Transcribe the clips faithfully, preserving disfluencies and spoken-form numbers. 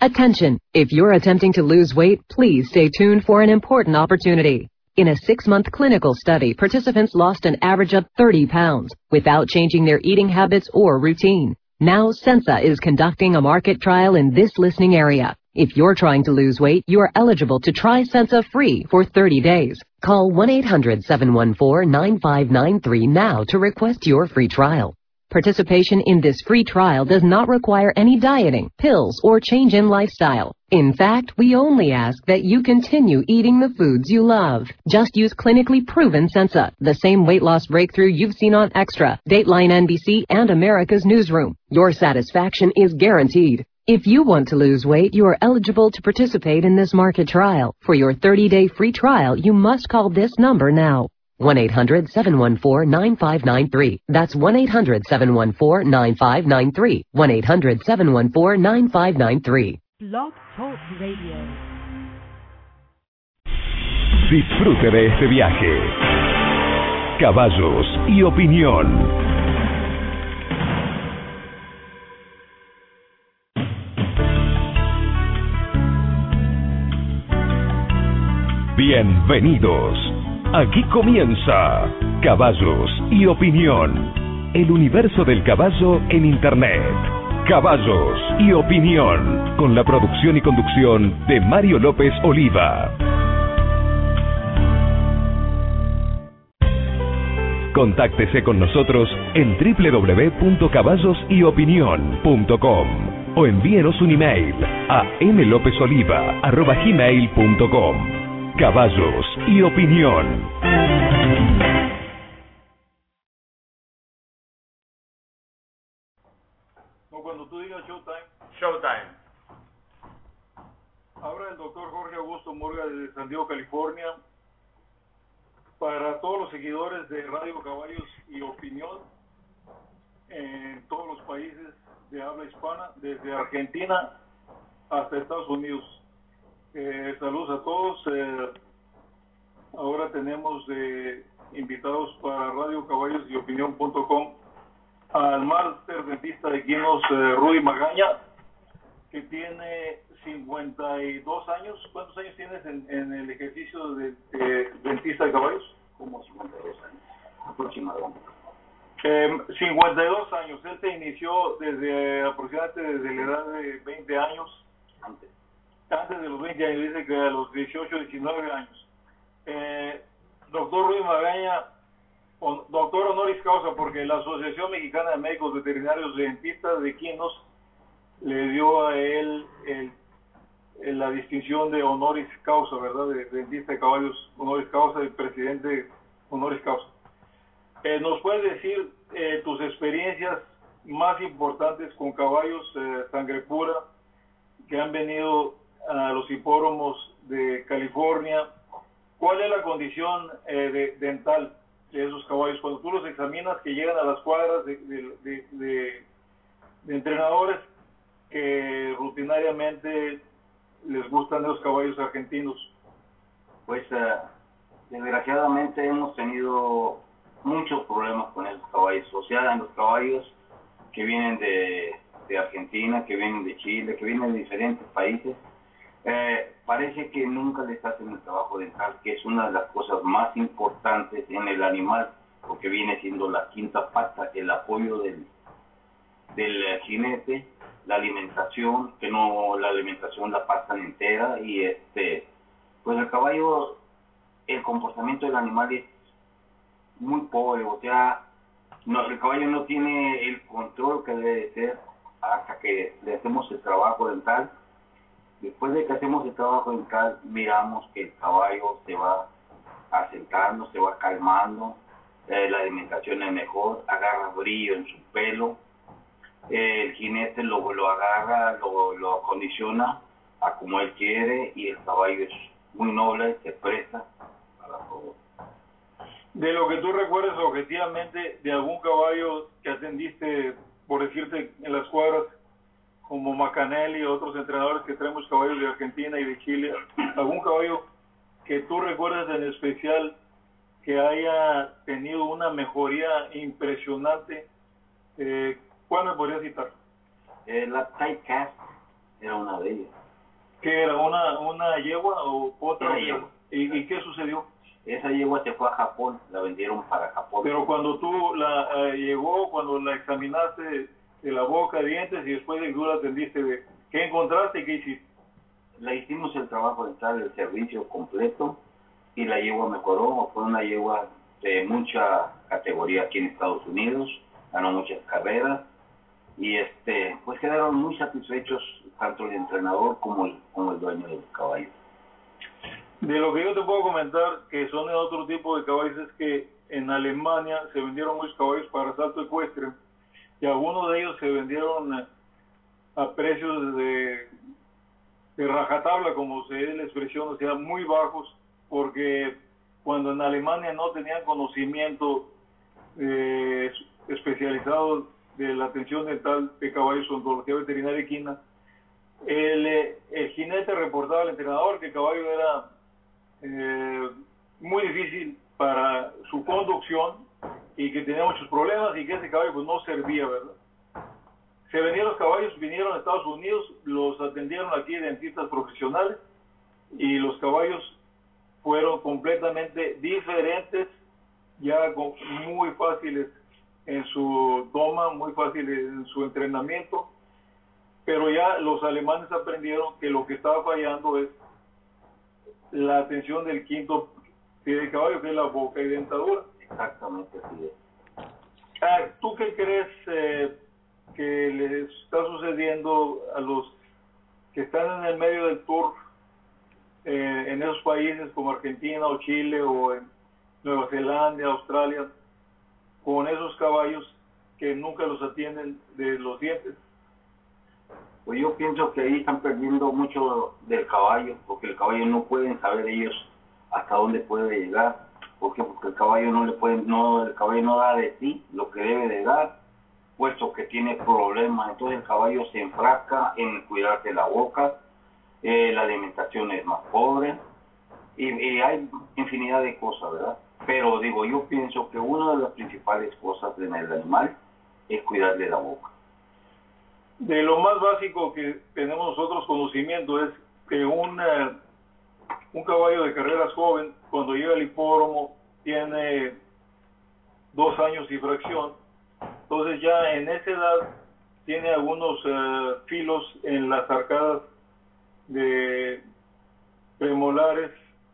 Attention! If you're attempting to lose weight, please stay tuned for an important opportunity. In a six-month clinical study, participants lost an average of thirty pounds without changing their eating habits or routine. Now Sensa is conducting a market trial in this listening area. If you're trying to lose weight, you are eligible to try Sensa free for thirty days. Call one eight hundred, seven one four, nine five nine three now to request your free trial. Participation in this free trial does not require any dieting, pills, or change in lifestyle. In fact, we only ask that you continue eating the foods you love. Just use clinically proven Sensa, the same weight loss breakthrough you've seen on Extra, Dateline N B C, and America's Newsroom. Your satisfaction is guaranteed. If you want to lose weight, you are eligible to participate in this market trial. For your thirty-day free trial, you must call this number now. one eight hundred, seven one four, nine five nine three. That's one eight hundred, seven one four, nine five nine three. one eight hundred, seven one four, nine five nine three. Blog Talk Radio. Disfrute de este viaje. Caballos y opinión. Bienvenidos. Aquí comienza Caballos y Opinión, el universo del caballo en Internet. Caballos y Opinión, con la producción y conducción de Mario López Oliva. Contáctese con nosotros en doble u doble u doble u punto caballos y opinión punto com o envíenos un email a m lopez oliva arroba gmail punto com. Caballos y Opinión. No, cuando tú digas Showtime. Showtime. Ahora el doctor Jorge Augusto Murga de San Diego, California. Para todos los seguidores de Radio Caballos y Opinión en todos los países de habla hispana, desde Argentina hasta Estados Unidos. Eh, saludos a todos. Eh, ahora tenemos eh, invitados para Radio Caballos y Opinión punto com al máster dentista de equinos eh, Rudy Magaña, que tiene cincuenta y dos años. ¿Cuántos años tienes en, en el ejercicio de, de dentista de caballos? Como cincuenta y dos años aproximadamente. Eh, cincuenta y dos años. Él te inició desde aproximadamente desde la edad de veinte años. Antes. Antes de los veinte años, dice que a los dieciocho, diecinueve años. Eh, doctor Rudy Magaña, on, doctor honoris causa, porque la Asociación Mexicana de Médicos Veterinarios y Dentistas de Equinos le dio a él el, el, la distinción de honoris causa, ¿verdad? De, de dentista de caballos honoris causa y presidente honoris causa. Eh, ¿Nos puedes decir eh, tus experiencias más importantes con caballos eh, sangre pura que han venido a los hipódromos de California? ¿Cuál es la condición eh, de, dental de esos caballos? Cuando tú los examinas, que llegan a las cuadras de, de, de, de, de entrenadores que rutinariamente les gustan esos caballos argentinos. Pues uh, desgraciadamente hemos tenido muchos problemas con esos caballos, o sea, en los caballos que vienen de, de Argentina, que vienen de Chile, que vienen de diferentes países. Eh, parece que nunca les hacen el trabajo dental, que es una de las cosas más importantes en el animal, porque viene siendo la quinta pata, el apoyo del, del jinete, la alimentación, que no la alimentación la pasan entera, y este, pues el caballo, el comportamiento del animal es muy pobre, o sea, no, el caballo no tiene el control que debe de ser hasta que le hacemos el trabajo dental. Después de que hacemos el trabajo dental, miramos que el caballo se va asentando, se va calmando, eh, la alimentación es mejor, agarra brillo en su pelo, eh, el jinete lo, lo agarra, lo, lo acondiciona a como él quiere, y el caballo es muy noble, se presta para todo. De lo que tú recuerdas objetivamente de algún caballo que atendiste, por decirte, en las cuadras, como Macanelli y otros entrenadores que traemos caballos de Argentina y de Chile, algún caballo que tú recuerdas en especial que haya tenido una mejoría impresionante, eh, ¿cuál me podrías citar? Eh, la Typecast era una de ellas. ¿Qué era? ¿Una, una yegua o otra Una yegua? yegua. ¿Y, ¿Y qué sucedió? Esa yegua se fue a Japón, la vendieron para Japón. Pero cuando tú la eh, llegó, cuando la examinaste de la boca, dientes, y después de que tú la atendiste, de, ¿qué encontraste y qué hiciste? Le hicimos el trabajo dental, el servicio completo, y la yegua mejoró. Fue una yegua de mucha categoría aquí en Estados Unidos, ganó muchas carreras, y este pues quedaron muy satisfechos tanto el entrenador como el, como el dueño del caballo. De lo que yo te puedo comentar, que son de otro tipo de caballos, es que en Alemania se vendieron muchos caballos para salto ecuestre, y algunos de ellos se vendieron a precios de, de rajatabla, como se es la expresión, o sea, muy bajos, porque cuando en Alemania no tenían conocimiento eh, especializado de la atención dental de caballos, odontología veterinaria equina, el, el jinete reportaba al entrenador que el caballo era eh, muy difícil para su conducción y que tenía muchos problemas y que ese caballo pues no servía, ¿verdad? Se vendían los caballos, vinieron a Estados Unidos, los atendieron aquí dentistas profesionales y los caballos fueron completamente diferentes, ya con, muy fáciles en su toma, muy fáciles en su entrenamiento, pero ya los alemanes aprendieron que lo que estaba fallando es la atención del quinto pie de caballo, que es la boca y dentadura. Exactamente así es. Ah, ¿tú qué crees eh, que les está sucediendo a los que están en el medio del tour eh, en esos países como Argentina o Chile o en Nueva Zelanda, Australia, con esos caballos que nunca los atienden de los dientes? Pues yo pienso que ahí están perdiendo mucho del caballo, porque el caballo no pueden saber ellos hasta dónde puede llegar, porque porque el caballo no le puede, no, el caballo no da de sí lo que debe de dar, puesto que tiene problemas. Entonces el caballo se enfrasca en cuidar de la boca, eh, la alimentación es más pobre, y, y hay infinidad de cosas, ¿verdad? Pero digo, yo pienso que una de las principales cosas en el animal es cuidarle la boca. De lo más básico que tenemos nosotros conocimiento es que un, eh, un caballo de carreras joven, cuando llega al hipódromo, tiene dos años y fracción. Entonces ya en esa edad tiene algunos eh, filos en las arcadas de premolares,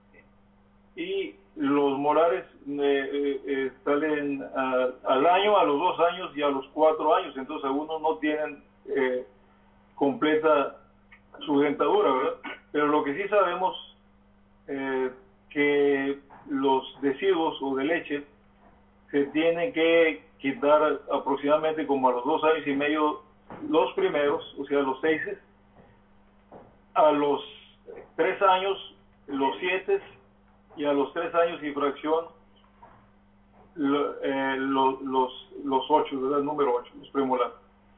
y los molares eh, eh, salen a, al año, a los dos años y a los cuatro años. Entonces algunos no tienen eh, completa su dentadura, ¿verdad? Pero lo que sí sabemos eh, que los residuos o de leche se tienen que quitar aproximadamente como a los dos años y medio, los primeros, o sea, los seis, a los tres años, los siete, y a los tres años y fracción, lo, eh, lo, los, los ocho, ¿verdad? El número ocho, los premolares.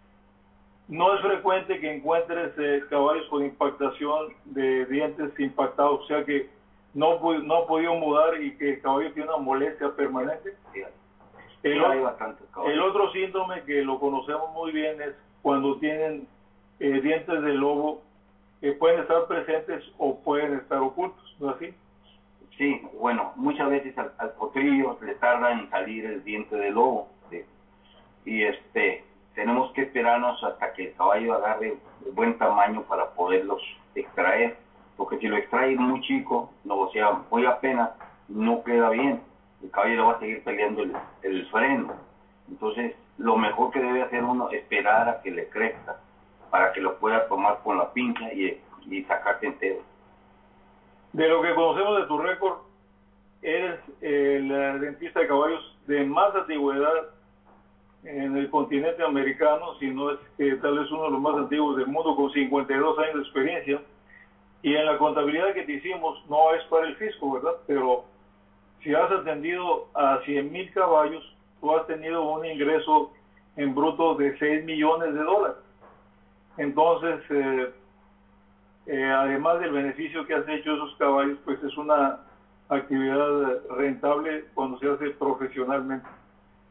No es frecuente que encuentres eh, caballos con impactación de dientes impactados, o sea que no, no ha podido mudar y que el caballo tiene una molestia permanente. El, el otro síndrome que lo conocemos muy bien es cuando tienen eh, dientes de lobo que pueden estar presentes o pueden estar ocultos, ¿no es así? Sí, bueno, muchas veces al, al potrillo le tarda en salir el diente de lobo, ¿sí? Y este tenemos que esperarnos hasta que el caballo agarre de buen tamaño para poderlos extraer, porque si lo extrae muy chico, no, o sea, muy apenas, no queda bien, el caballo le va a seguir peleando el, el freno. Entonces, lo mejor que debe hacer uno es esperar a que le crezca, para que lo pueda tomar con la pinza y, y sacarte entero. De lo que conocemos de tu récord, eres el dentista de caballos de más antigüedad en el continente americano, si no es que tal vez uno de los más antiguos del mundo, con cincuenta y dos años de experiencia. Y en la contabilidad que te hicimos, no es para el fisco, ¿verdad? Pero si has atendido a cien mil caballos, tú has tenido un ingreso en bruto de seis millones de dólares. Entonces, eh, eh, además del beneficio que has hecho esos caballos, pues es una actividad rentable cuando se hace profesionalmente.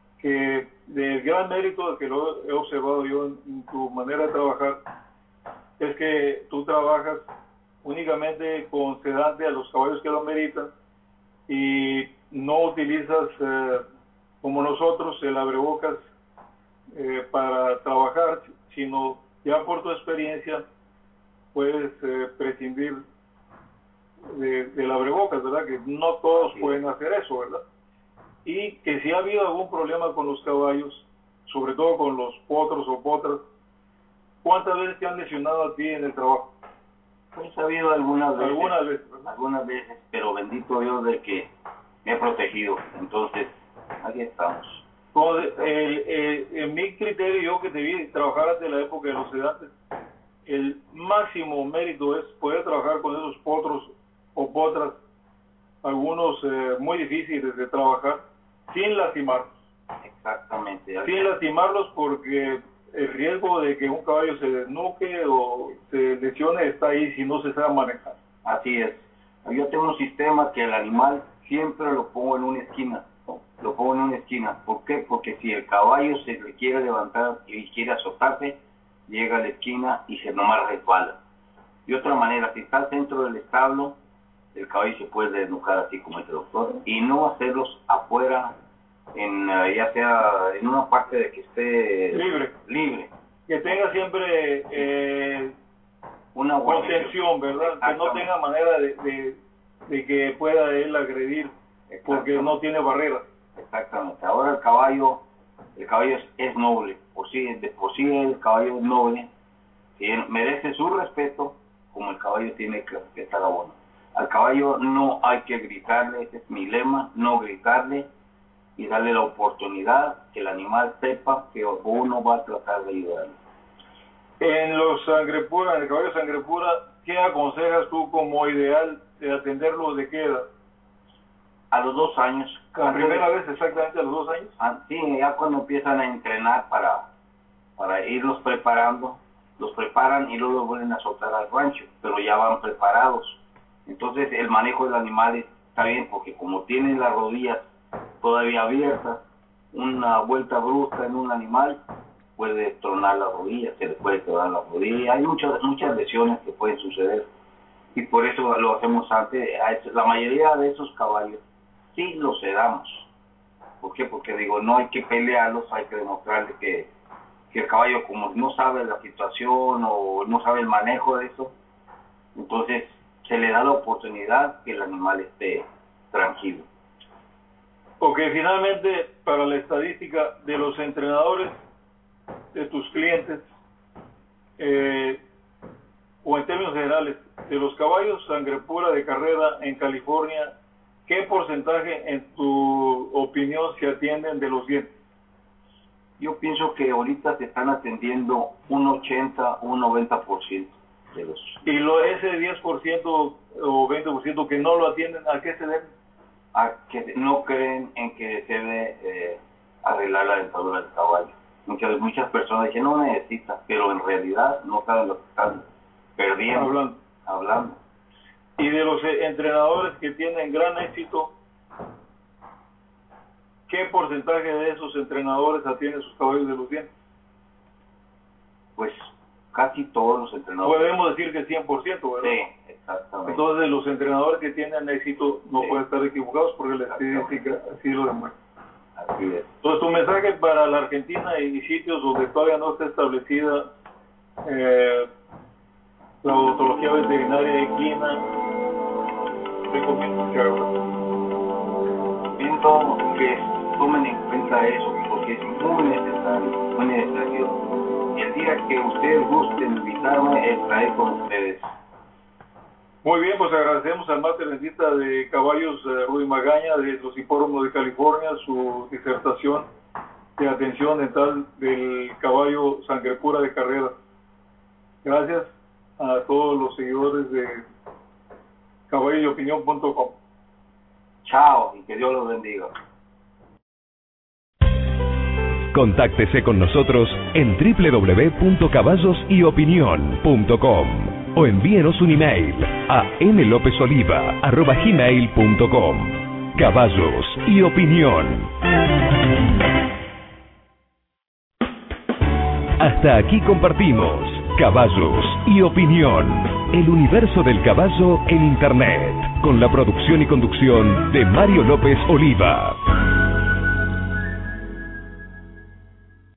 Que del gran mérito que lo he observado yo en, en tu manera de trabajar, es que tú trabajas únicamente con sedante a los caballos que lo ameritan y no utilizas eh, como nosotros el abrebocas eh, para trabajar, sino ya por tu experiencia puedes eh, prescindir de, del abrebocas, ¿verdad? Que no todos sí. pueden hacer eso, ¿verdad? Y que si ha habido algún problema con los caballos, sobre todo con los potros o potras, ¿cuántas veces te han lesionado a ti en el trabajo? Pues ha habido algunas veces, algunas veces, ¿verdad? algunas veces, pero bendito Dios de que me he protegido, entonces aquí estamos. Entonces, el, el, en mi criterio, yo que te vi trabajar desde la época de los sedantes, el máximo mérito es poder trabajar con esos potros o potras, algunos eh, muy difíciles de trabajar, sin lastimarlos. Exactamente. Sin lastimarlos, porque el riesgo de que un caballo se desnuque o se lesione está ahí si no se sabe manejar. Así es. Yo tengo un sistema que el animal siempre lo pongo en una esquina. Lo pongo en una esquina. ¿Por qué? Porque si el caballo se le quiere levantar y quiere azotarse, llega a la esquina y se nomás resbala. De otra manera, si está dentro del establo, el caballo se puede desnucar así como este doctor, y no hacerlos afuera, en ya sea en una parte de que esté libre. libre. Que tenga siempre eh, una contención, ¿verdad? Que no tenga manera de, de, de que pueda él agredir, porque no tiene barreras. Exactamente. Ahora el caballo, el caballo es, es noble, por sí, de por sí el caballo es noble, y merece su respeto, como el caballo tiene que respetar a uno. Al caballo no hay que gritarle, ese es mi lema, no gritarle, y darle la oportunidad que el animal sepa que uno va a tratar de ayudarle. En los sangre pura, en el caballo sangre pura, ¿qué aconsejas tú como ideal de atenderlo de qué edad? A los dos años. ¿La primera vez exactamente a los dos años? Ah, sí, ya cuando empiezan a entrenar para, para irlos preparando, los preparan y luego los vuelven a soltar al rancho, pero ya van preparados. Entonces el manejo del animal está bien, porque como tienen las rodillas todavía abiertas, una vuelta brusca en un animal puede tronar la rodilla, se le puede tronar la rodilla, hay muchas muchas lesiones que pueden suceder, y por eso lo hacemos antes. La mayoría de esos caballos sí los sedamos. ¿Por qué? Porque digo, no hay que pelearlos, hay que demostrarle que, que el caballo, como no sabe la situación o no sabe el manejo de eso, entonces se le da la oportunidad que el animal esté tranquilo. Ok, finalmente, para la estadística de los entrenadores, de tus clientes, eh, o en términos generales, de los caballos sangre pura de carrera en California, ¿qué porcentaje, en tu opinión, se atienden de los dientes? Yo pienso que ahorita se están atendiendo un ochenta, un noventa por ciento de los... ¿Y lo, ese diez por ciento o veinte por ciento que no lo atienden, a qué se debe? A que no creen en que se debe eh, arreglar la dentadura del caballo. Muchas, muchas personas dicen, no necesita, pero en realidad no saben lo que están perdiendo. Hablando. Hablando. Y de los eh, entrenadores que tienen gran éxito, ¿qué porcentaje de esos entrenadores atienden sus caballos de los dientes? Pues casi todos los entrenadores. Podemos decir que cien por ciento, ¿verdad? Sí, exactamente. Entonces los entrenadores que tienen éxito no sí. pueden estar equivocados, porque la estadística así lo demuestra. Así es. Entonces tu mensaje para la Argentina y sitios donde todavía no está establecida eh, la odontología veterinaria equina, recomiendo que hagan. Pienso que tomen en cuenta eso, porque es muy necesario, muy necesario. Y el día que ustedes gusten invitarme, estaré con ustedes. Muy bien, pues agradecemos al máster dentista de caballos eh, Rudy Magaña, de los hipódromos de California, su disertación de atención dental del caballo sangre pura de carrera. Gracias a todos los seguidores de caballo y opinión punto com. Chao, y que Dios los bendiga. Contáctese con nosotros en doble u doble u doble u punto caballos y opinión punto com o envíenos un email a m lopez oliva arroba gmail punto com. Caballos y opinión. Hasta aquí compartimos Caballos y opinión. El universo del caballo en Internet. Con la producción y conducción de Mario López Oliva.